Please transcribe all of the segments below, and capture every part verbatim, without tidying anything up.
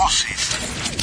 Voces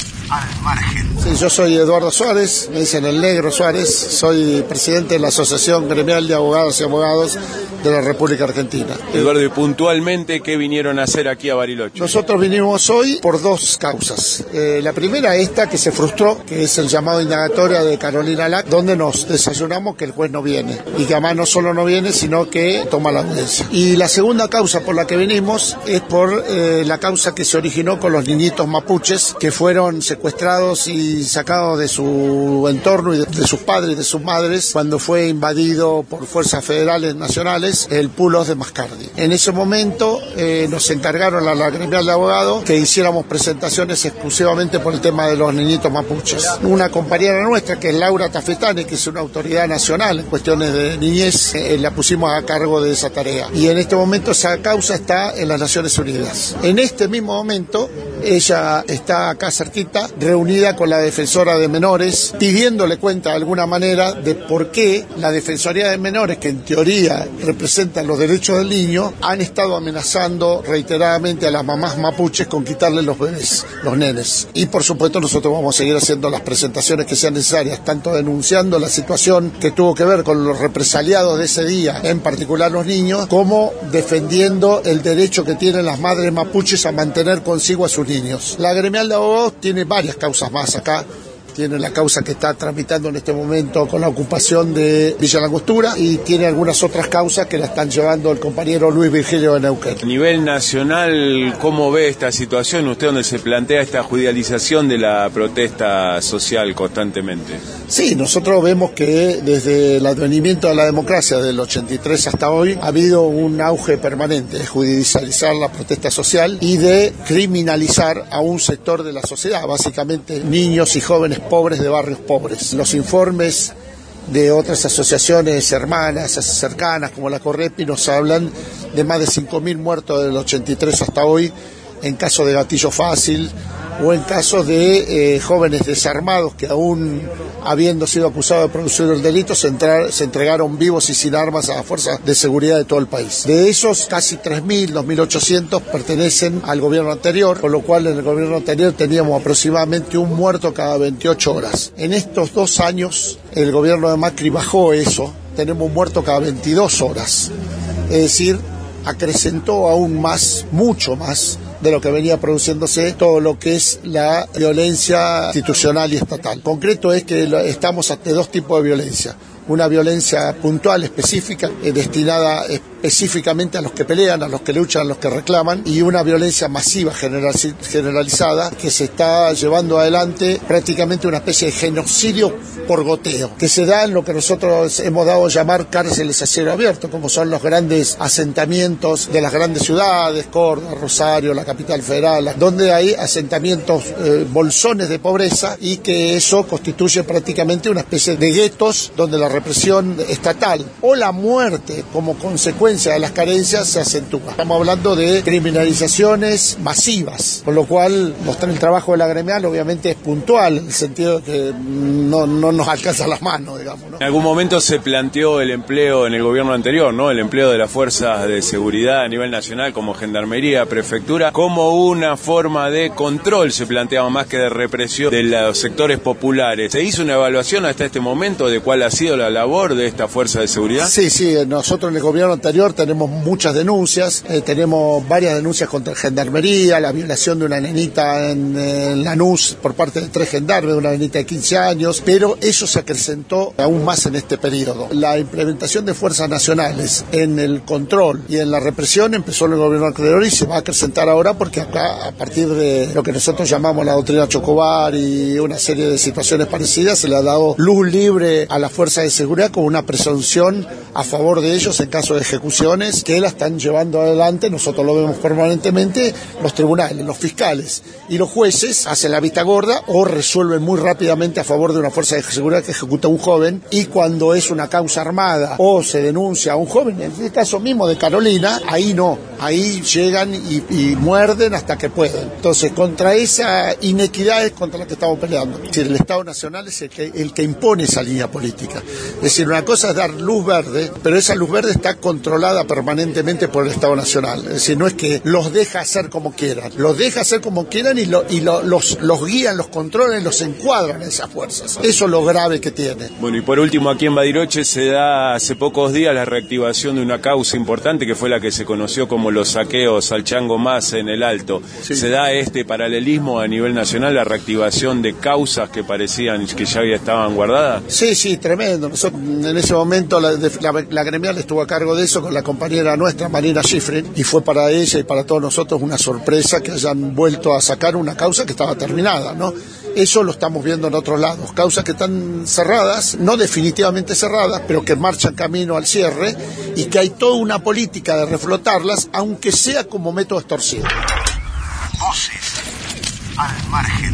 al margen. Sí, yo soy Eduardo Suárez, me dicen el Negro Suárez, soy presidente de la Asociación Gremial de Abogados y Abogados de la República Argentina. Eduardo, y puntualmente, ¿qué vinieron a hacer aquí a Bariloche? Nosotros vinimos hoy por dos causas. Eh, la primera, esta que se frustró, que es el llamado indagatoria de Carolina Lac, donde nos desayunamos que el juez no viene, y que además no solo no viene, sino que toma la audiencia. Y la segunda causa por la que vinimos es por eh, la causa que se originó con los niñitos mapuches, que fueron secuestrados y sacados de su entorno y de, de sus padres y de sus madres cuando fue invadido por fuerzas federales nacionales el Pulos de Mascardi. En ese momento eh, nos encargaron a la gremial de abogados que hiciéramos presentaciones exclusivamente por el tema de los niñitos mapuches. Una compañera nuestra, que es Laura Tafetani, que es una autoridad nacional en cuestiones de niñez, eh, la pusimos a cargo de esa tarea. Y en este momento esa causa está en las Naciones Unidas. En este mismo momento ella está acá cerquita, reunida con la defensora de menores, pidiéndole cuenta de alguna manera de por qué la Defensoría de Menores, que en teoría representan los derechos del niño, han estado amenazando reiteradamente a las mamás mapuches con quitarle los bebés, los nenes. Y por supuesto nosotros vamos a seguir haciendo las presentaciones que sean necesarias, tanto denunciando la situación que tuvo que ver con los represaliados de ese día, en particular los niños, como defendiendo el derecho que tienen las madres mapuches a mantener consigo a sus niños. La gremial de abogados tiene varias causas más acá. Tiene la causa que está tramitando en este momento con la ocupación de Villa Langostura y tiene algunas otras causas que la están llevando el compañero Luis Virgilio de Neuquén. A nivel nacional, ¿cómo ve esta situación? Usted, donde se plantea esta judicialización de la protesta social constantemente. Sí, nosotros vemos que desde el advenimiento de la democracia del ochenta y tres hasta hoy ha habido un auge permanente de judicializar la protesta social y de criminalizar a un sector de la sociedad, básicamente niños y jóvenes pobres de barrios pobres. Los informes de otras asociaciones hermanas, cercanas, como la Correpi, nos hablan de más de cinco mil muertos del ochenta y tres hasta hoy, en caso de gatillo fácil, o en casos de eh, jóvenes desarmados que aún habiendo sido acusados de producir el delito se, entrar, se entregaron vivos y sin armas a las fuerzas de seguridad de todo el país. De esos, casi tres mil, dos mil ochocientos pertenecen al gobierno anterior, con lo cual en el gobierno anterior teníamos aproximadamente un muerto cada veintiocho horas. En estos dos años el gobierno de Macri bajó eso, tenemos un muerto cada veintidós horas, es decir, acrecentó aún más, mucho más, de lo que venía produciéndose todo lo que es la violencia institucional y estatal. Concreto es que estamos ante dos tipos de violencia. Una violencia puntual, específica, eh, destinada específicamente a los que pelean, a los que luchan, a los que reclaman, y una violencia masiva general, generalizada que se está llevando adelante prácticamente una especie de genocidio por goteo, que se da en lo que nosotros hemos dado a llamar cárceles a cielo abierto, como son los grandes asentamientos de las grandes ciudades, Córdoba, Rosario, la capital federal, donde hay asentamientos eh, bolsones de pobreza y que eso constituye prácticamente una especie de guetos donde la represión estatal o la muerte como consecuencia de las carencias se acentúa. Estamos hablando de criminalizaciones masivas, con lo cual mostrar el trabajo de la gremial obviamente es puntual, en el sentido de que no, no nos alcanza las manos, digamos, ¿no? En algún momento se planteó el empleo en el gobierno anterior, ¿no? El empleo de las fuerzas de seguridad a nivel nacional, como gendarmería, prefectura, como una forma de control, se planteaba más que de represión de los sectores populares. ¿Se hizo una evaluación hasta este momento de cuál ha sido la labor de esta fuerza de seguridad? Sí, sí, nosotros en el gobierno anterior tenemos muchas denuncias, eh, tenemos varias denuncias contra gendarmería, la violación de una nenita en, en Lanús por parte de tres gendarmes, una nenita de quince años, pero eso se acrecentó aún más en este periodo. La implementación de fuerzas nacionales en el control y en la represión empezó en el gobierno anterior y se va a acrecentar ahora porque acá, a partir de lo que nosotros llamamos la doctrina Chocobar y una serie de situaciones parecidas, se le ha dado luz libre a las fuerzas de seguridad con una presunción a favor de ellos en caso de ejecuciones que la están llevando adelante, nosotros lo vemos permanentemente, los tribunales, los fiscales y los jueces hacen la vista gorda o resuelven muy rápidamente a favor de una fuerza de seguridad que ejecuta a un joven, y cuando es una causa armada o se denuncia a un joven, en el caso mismo de Carolina, ahí no, ahí llegan y, y muerden hasta que pueden. Entonces, contra esa inequidad es contra la que estamos peleando. Es decir, el Estado Nacional es el que, el que impone esa línea política. Es decir, una cosa es dar luz verde verde, pero esa luz verde está controlada permanentemente por el Estado Nacional. Es decir, no es que los deja hacer como quieran, los deja hacer como quieran y, lo, y lo, los, los guían, los controlan, los encuadran esas fuerzas. Eso es lo grave que tiene. Bueno, y por último, aquí en Bariloche se da hace pocos días la reactivación de una causa importante que fue la que se conoció como los saqueos al Chango Mas en el Alto. Sí. ¿Se da este paralelismo a nivel nacional, la reactivación de causas que parecían que ya estaban guardadas? Sí, sí, tremendo. Nosotros, en ese momento la, la, la gremial estuvo a cargo de eso con la compañera nuestra, Marina Schifrin, y fue para ella y para todos nosotros una sorpresa que hayan vuelto a sacar una causa que estaba terminada, ¿no? Eso lo estamos viendo en otros lados, causas que están cerradas, no definitivamente cerradas, pero que marchan camino al cierre y que hay toda una política de reflotarlas, aunque sea como método extorsivo. Voces al margen.